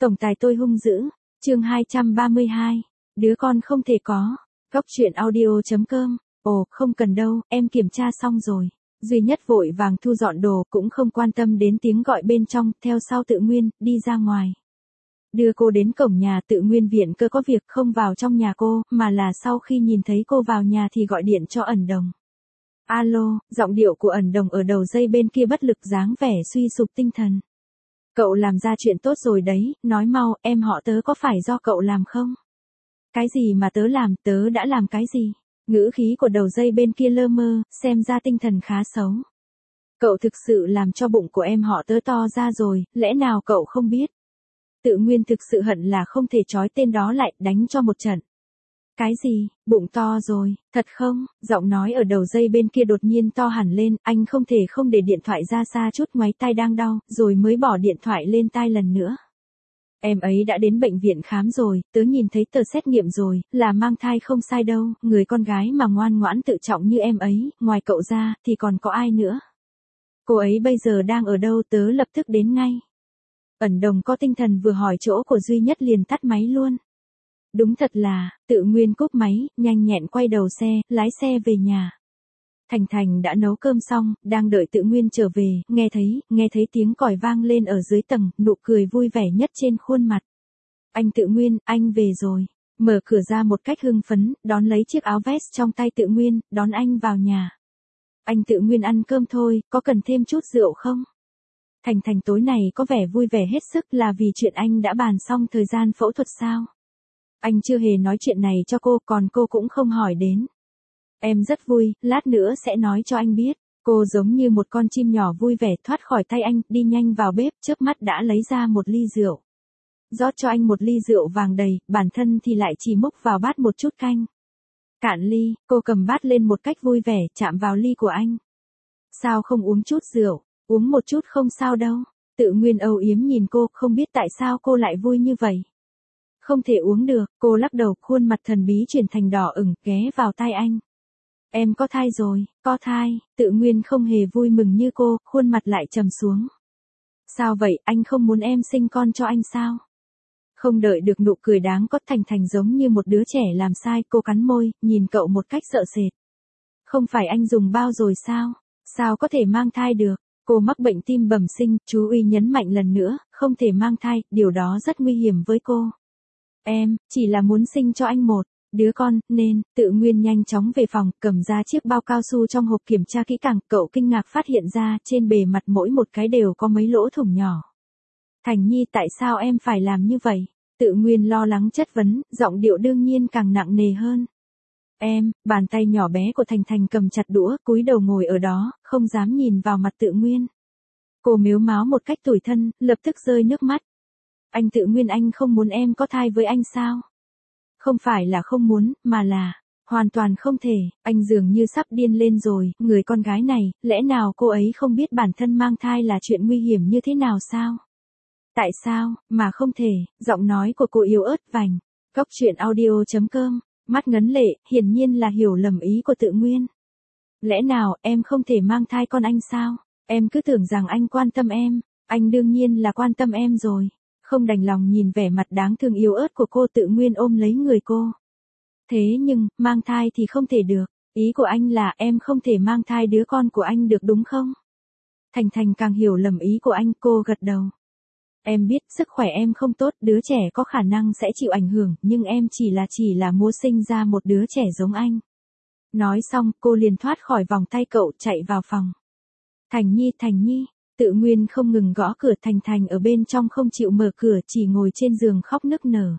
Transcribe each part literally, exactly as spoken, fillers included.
Tổng tài tôi hung dữ. Chương hai trăm ba mươi hai. Đứa con không thể có. Góc truyện audio chấm com. Ồ, không cần đâu, em kiểm tra xong rồi. Duy Nhất vội vàng thu dọn đồ, cũng không quan tâm đến tiếng gọi bên trong, theo sau Tự Nguyên, đi ra ngoài. Đưa cô đến cổng nhà. Tự Nguyên viện cơ có việc không vào trong nhà cô, mà là sau khi nhìn thấy cô vào nhà thì gọi điện cho Ẩn Đồng. Alo, giọng điệu của Ẩn Đồng ở đầu dây bên kia bất lực, dáng vẻ suy sụp tinh thần. Cậu làm ra chuyện tốt rồi đấy, nói mau, em họ Tớ có phải do cậu làm không? Cái gì mà tớ làm, tớ đã làm cái gì? Ngữ khí của đầu dây bên kia lơ mơ, xem ra tinh thần khá xấu. Cậu thực sự làm cho bụng của em họ Tớ to ra rồi, lẽ nào cậu không biết? Tự Nguyên thực sự hận là không thể trói tên đó lại, đánh cho một trận. Cái gì, bụng to rồi, thật không? Giọng nói ở đầu dây bên kia đột nhiên to hẳn lên, anh không thể không để điện thoại ra xa chút, ngoáy tai đang đau, rồi mới bỏ điện thoại lên tai lần nữa. Em ấy đã đến bệnh viện khám rồi, tớ nhìn thấy tờ xét nghiệm rồi, là mang thai không sai đâu, người con gái mà ngoan ngoãn tự trọng như em ấy, ngoài cậu ra, thì còn có ai nữa? Cô ấy bây giờ đang ở đâu, tớ lập tức đến ngay. Ẩn Đồng có tinh thần vừa hỏi chỗ của Duy Nhất liền tắt máy luôn. Đúng thật là, Tự Nguyên cúp máy, nhanh nhẹn quay đầu xe, lái xe về nhà. Thành Thành đã nấu cơm xong, đang đợi Tự Nguyên trở về, nghe thấy, nghe thấy tiếng còi vang lên ở dưới tầng, nụ cười vui vẻ nhất trên khuôn mặt. Anh Tự Nguyên, anh về rồi. Mở cửa ra một cách hưng phấn, đón lấy chiếc áo vest trong tay Tự Nguyên, đón anh vào nhà. Anh Tự Nguyên ăn cơm thôi, có cần thêm chút rượu không? Thành Thành tối này có vẻ vui vẻ hết sức, là vì chuyện anh đã bàn xong thời gian phẫu thuật sao? Anh chưa hề nói chuyện này cho cô, còn cô cũng không hỏi đến. Em rất vui, lát nữa sẽ nói cho anh biết. Cô giống như một con chim nhỏ vui vẻ thoát khỏi tay anh, đi nhanh vào bếp, chớp mắt đã lấy ra một ly rượu. Rót cho anh một ly rượu vàng đầy, bản thân thì lại chỉ múc vào bát một chút canh. Cạn ly, cô cầm bát lên một cách vui vẻ, chạm vào ly của anh. Sao không uống chút rượu? Uống một chút không sao đâu. Tự Nguyên âu yếm nhìn cô, không biết tại sao cô lại vui như vậy. Không thể uống được, cô lắc đầu, khuôn mặt thần bí chuyển thành đỏ ửng, ghé vào tai anh. Em có thai rồi, có thai. Tự Nguyên không hề vui mừng như cô, khuôn mặt lại trầm xuống. Sao vậy, anh không muốn em sinh con cho anh sao? Không đợi được nụ cười đáng có, Thành Thành giống như một đứa trẻ làm sai, cô cắn môi, nhìn cậu một cách sợ sệt. Không phải anh dùng bao rồi sao? Sao có thể mang thai được? Cô mắc bệnh tim bẩm sinh, chú Uy nhấn mạnh lần nữa, không thể mang thai, điều đó rất nguy hiểm với cô. Em, chỉ là muốn sinh cho anh một đứa con, nên, Tự Nguyên nhanh chóng về phòng, cầm ra chiếc bao cao su trong hộp kiểm tra kỹ càng, cậu kinh ngạc phát hiện ra, trên bề mặt mỗi một cái đều có mấy lỗ thủng nhỏ. Thành Nhi, tại sao em phải làm như vậy? Tự Nguyên lo lắng chất vấn, giọng điệu đương nhiên càng nặng nề hơn. Em, bàn tay nhỏ bé của Thành Thành cầm chặt đũa, cúi đầu ngồi ở đó, không dám nhìn vào mặt Tự Nguyên. Cô mếu máo một cách tủi thân, lập tức rơi nước mắt. Anh Tự Nguyên, anh không muốn em có thai với anh sao? Không phải là không muốn, mà là hoàn toàn không thể. Anh dường như sắp điên lên rồi, người con gái này, lẽ nào cô ấy không biết bản thân mang thai là chuyện nguy hiểm như thế nào sao? Tại sao, mà không thể? Giọng nói của cô yếu ớt vành. Góc truyện audio chấm com. Mắt ngấn lệ, hiển nhiên là hiểu lầm ý của Tự Nguyên. Lẽ nào, em không thể mang thai con anh sao? Em cứ tưởng rằng anh quan tâm em. Anh đương nhiên là quan tâm em rồi. Không đành lòng nhìn vẻ mặt đáng thương yếu ớt của cô, Tự Nguyên ôm lấy người cô. Thế nhưng, mang thai thì không thể được. Ý của anh là em không thể mang thai đứa con của anh được đúng không? Thành Thành càng hiểu lầm ý của anh, cô gật đầu. Em biết, sức khỏe em không tốt, đứa trẻ có khả năng sẽ chịu ảnh hưởng, nhưng em chỉ là chỉ là muốn sinh ra một đứa trẻ giống anh. Nói xong, cô liền thoát khỏi vòng tay cậu, chạy vào phòng. Thành Nhi, Thành Nhi. Tự Nguyên không ngừng gõ cửa, Thành Thành ở bên trong không chịu mở cửa, chỉ ngồi trên giường khóc nức nở.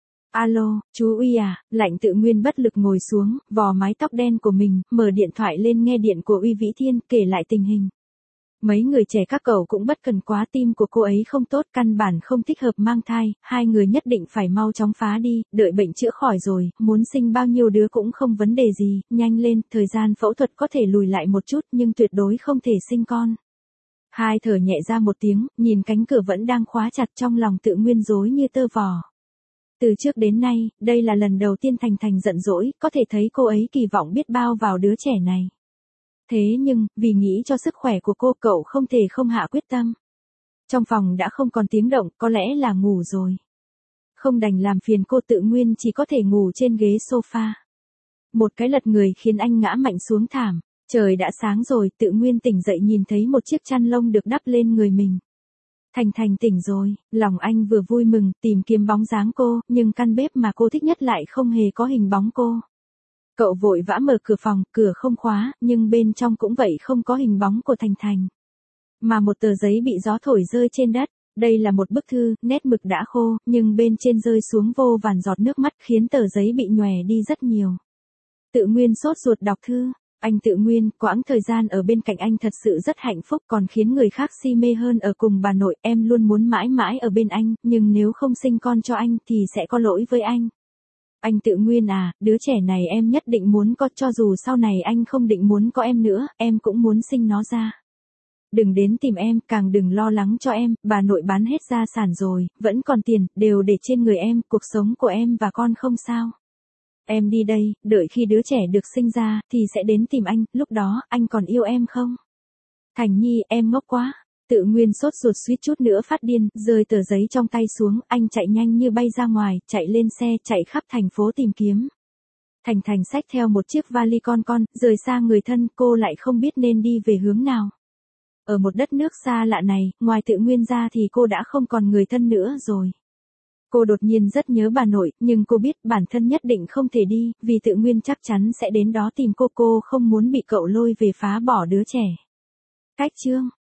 Alo, chú Uy à? Lạnh. Tự Nguyên bất lực ngồi xuống, vò mái tóc đen của mình, mở điện thoại lên nghe điện của Uy Vĩ Thiên, kể lại tình hình. Mấy người trẻ các cậu cũng bất cần quá, tim của cô ấy không tốt, căn bản không thích hợp mang thai, hai người nhất định phải mau chóng phá đi, đợi bệnh chữa khỏi rồi, muốn sinh bao nhiêu đứa cũng không vấn đề gì, nhanh lên, thời gian phẫu thuật có thể lùi lại một chút nhưng tuyệt đối không thể sinh con. Hai thở nhẹ ra một tiếng, nhìn cánh cửa vẫn đang khóa chặt, trong lòng Tự Nguyên rối như tơ vò. Từ trước đến nay, đây là lần đầu tiên Thành Thành giận dỗi, có thể thấy cô ấy kỳ vọng biết bao vào đứa trẻ này. Thế nhưng, vì nghĩ cho sức khỏe của cô, cậu không thể không hạ quyết tâm. Trong phòng đã không còn tiếng động, có lẽ là ngủ rồi. Không đành làm phiền cô, Tự Nguyên chỉ có thể ngủ trên ghế sofa. Một cái lật người khiến anh ngã mạnh xuống thảm. Trời đã sáng rồi, Tự Nguyên tỉnh dậy nhìn thấy một chiếc chăn lông được đắp lên người mình. Thành Thành tỉnh rồi, lòng anh vừa vui mừng, tìm kiếm bóng dáng cô, nhưng căn bếp mà cô thích nhất lại không hề có hình bóng cô. Cậu vội vã mở cửa phòng, cửa không khóa, nhưng bên trong cũng vậy, không có hình bóng của Thành Thành. Mà một tờ giấy bị gió thổi rơi trên đất. Đây là một bức thư, nét mực đã khô, nhưng bên trên rơi xuống vô vàn giọt nước mắt khiến tờ giấy bị nhòe đi rất nhiều. Tự Nguyên sốt ruột đọc thư. Anh Tự Nguyên, quãng thời gian ở bên cạnh anh thật sự rất hạnh phúc, còn khiến người khác si mê hơn ở cùng bà nội. Em luôn muốn mãi mãi ở bên anh, nhưng nếu không sinh con cho anh thì sẽ có lỗi với anh. Anh Tự Nguyên à, đứa trẻ này em nhất định muốn có, cho dù sau này anh không định muốn có em nữa, em cũng muốn sinh nó ra. Đừng đến tìm em, càng đừng lo lắng cho em, bà nội bán hết gia sản rồi, vẫn còn tiền, đều để trên người em, cuộc sống của em và con không sao. Em đi đây, đợi khi đứa trẻ được sinh ra, thì sẽ đến tìm anh, lúc đó, anh còn yêu em không? Thành Nhi, em ngốc quá. Tự Nguyên sốt ruột suýt chút nữa phát điên, rơi tờ giấy trong tay xuống, anh chạy nhanh như bay ra ngoài, chạy lên xe, chạy khắp thành phố tìm kiếm. Thành Thành xách theo một chiếc vali con con, rời xa người thân, cô lại không biết nên đi về hướng nào. Ở một đất nước xa lạ này, ngoài Tự Nguyên ra thì cô đã không còn người thân nữa rồi. Cô đột nhiên rất nhớ bà nội, nhưng cô biết bản thân nhất định không thể đi, vì Tự Nguyên chắc chắn sẽ đến đó tìm cô. Cô không muốn bị cậu lôi về phá bỏ đứa trẻ. Cách chương